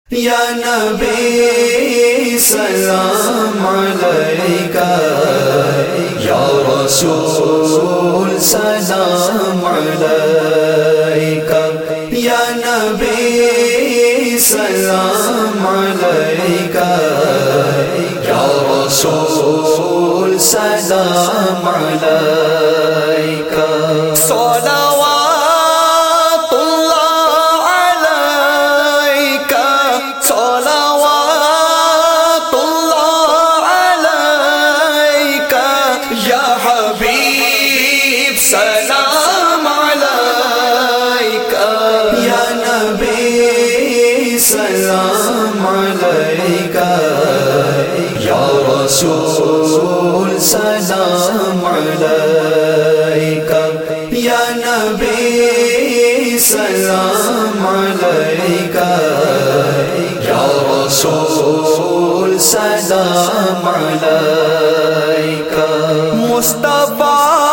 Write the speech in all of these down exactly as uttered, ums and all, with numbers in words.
یا نبی سلام علیکہ، یا رسول سلام علیکہ، یا نبی سلام علیکہ، یا رسول سلام علیکہ۔ سلام علیکہ یا نبی سلام علیکہ، یا رسول سلام علیکہ، یا نبی سلام علیکہ، یا رسول سلام علیکہ۔ مصطفیٰ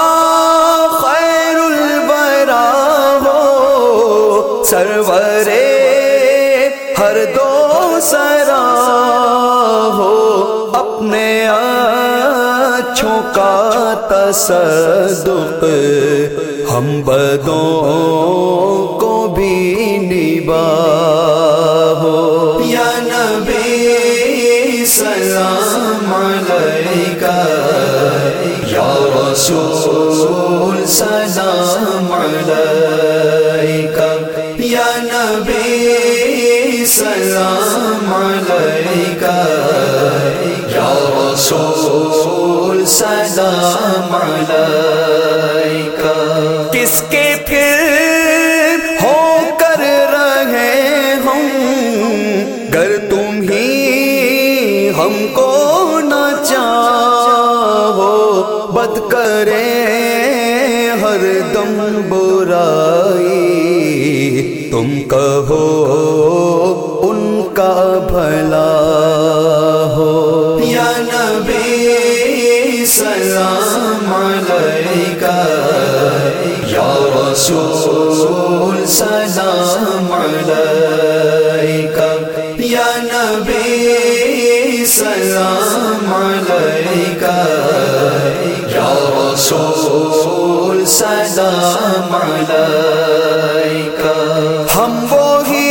سرور ہر دو سرا ہو، اپنے اچھوں کا تصدق ہم بدوں کو بھی نبا ہو۔ یا نبی سلام علیکہ، یا رسول سلام علیکہ، یا نبی سلام علیکہ، یا رسول سلام علیکہ۔ کس کے پھر ہو کر رہے ہم، گر تم ہی ہم کو نہ چاہو، بد کرے ہر دم برائی، تم کہو ان کا بھلا ہو۔ یا نبی سلام علیکہ، یا رسول سلام علیکہ، یا نبی سلام علیکہ، یا رسول سلام علیکہ۔ ہم وہی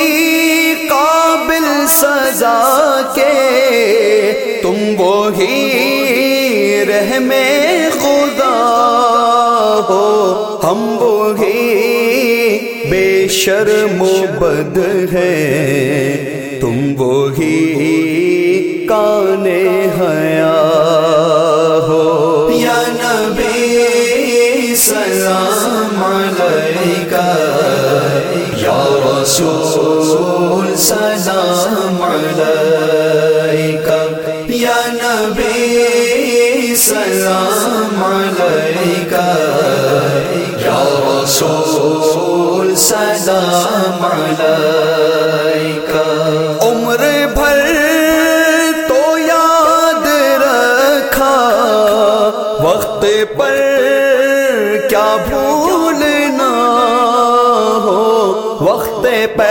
قابل سزا کے، تم وہی رحم خدا ہو، ہم وہی بے شرم و بد ہیں، تم وہی کان حیا ہو۔ یا نبی سلام علیکہ، یا رسول سلام علیکہ، یا نبی سلام علیکہ، یا رسول سلام علیکہ۔ عمر بھر تو یاد رکھا، وقت پر کیا بھولنا ہو، وقت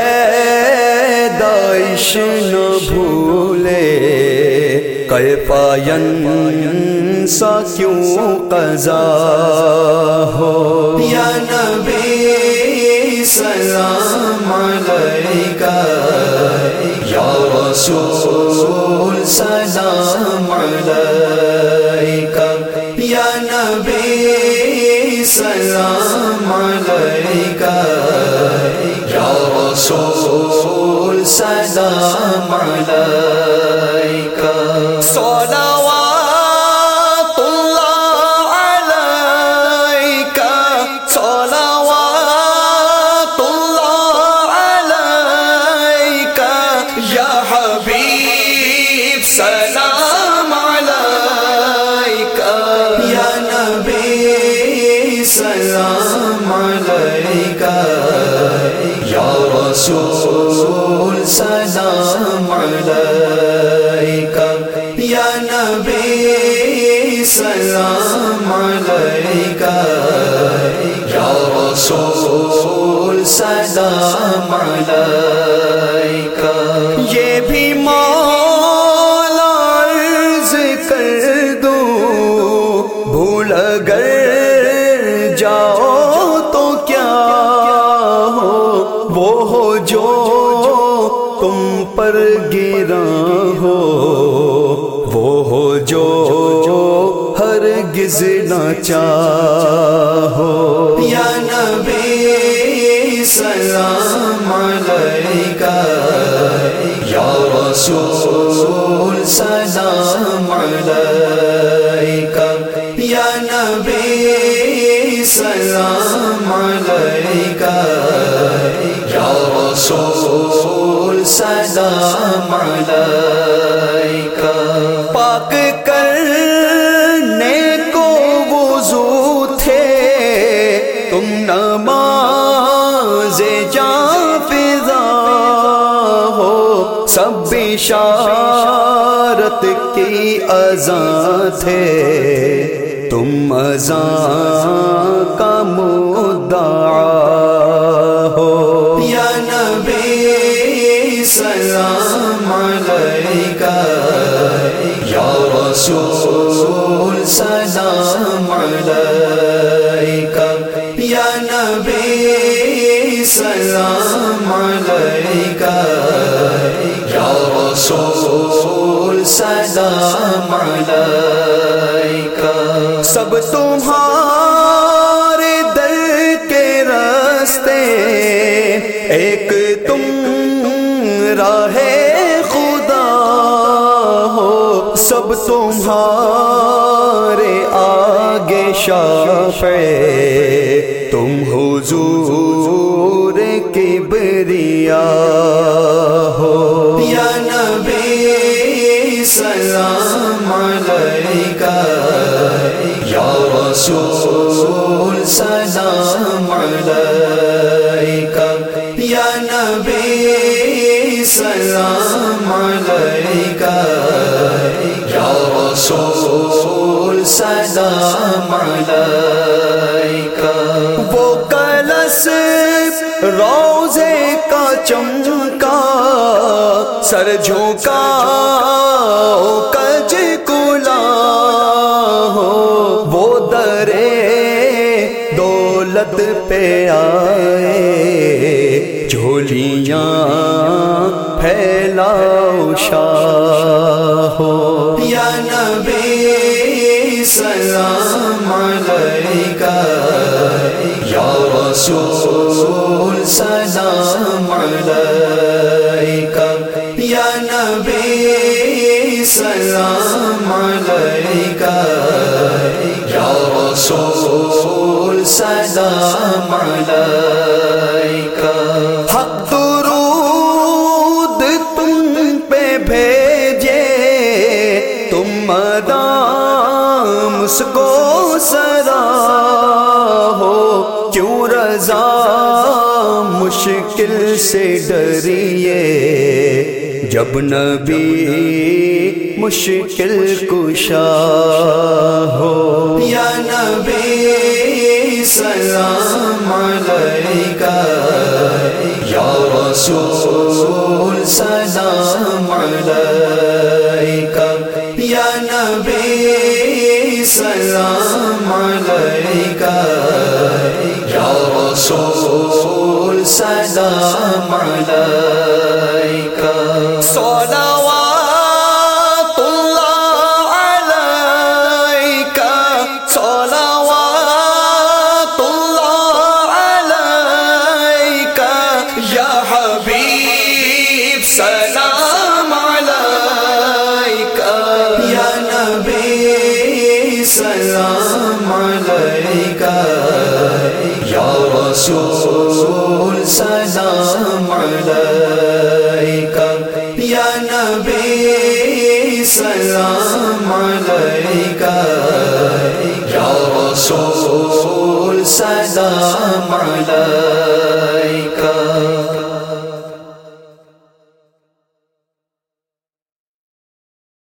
پیدائش نہ بھولے، کیفا ینسا کیوں قضا ہو۔ یا نبی سلام علیکہ، یا رسول سلام علیکہ، یا نبی سلام علیکہ، یا رسول سلام علیکہ۔ صلوات اللہ علیکہ، صلوات اللہ علیکہ، یا حبیب سلام علیکہ، یا نبی سلام علیکہ، یا رسول سلام علیکہ، یا نبی سلام علیکہ، یا رسول سلام علیکہ۔ پر گراں ہو وہ ہو جو ہرگز نہ چاہو یا نبی سلام علیکہ یا رسول سلام علیکہ یا نبی سلام علیکہ یا رسول سلام علیکہ پاک کرنے کو وضو تھے تم نماز جاں فضا ہو سب بشارت کی اذاں تھے تم اذاں کا مدعا ہو یا نبی سلام علیکہ یا رسول سلام علیکہ یا نبی سلام علیکہ یا رسول سلام علیکہ سب تمہارے در کے راستے ایک تم راہ خدا ہو سب تمہارے آگے شافع تم حضور کبریا ہو یا نبی سلام علیکہ یا رسول سلام علیکہ یا نبی سلام علیکہ یا رسول سلام علیکہ وہ کلس روزے کا چمکا سر جھونکا کج کلا ہو وہ درے دولت پہ آئے جھولیاں پھیلاؤ شاہ ہو یا نبی سلام علیکہ یا رسول سلام علیکہ یا نبی سلام علیکہ یا رسول سلام علیکہ حق درود تم پہ بھیجے تم مدام اس کو سرا ہو کیوں رضا مشکل سے ڈریے جب نبی مشکل کشا ہو یا نبی سلام علیکہ یا رسول سلام علیکہ یا نبی سلام علیکہ یا رسول سلام علیکہ صلوات اللہ علیکہ صلوات اللہ علیکہ یا حبیب سلام علیکہ یا نبی سلام علیکہ یا رسول سلام علیکہ یا نبی سلام علیکہ یا رسول سلام علیکہ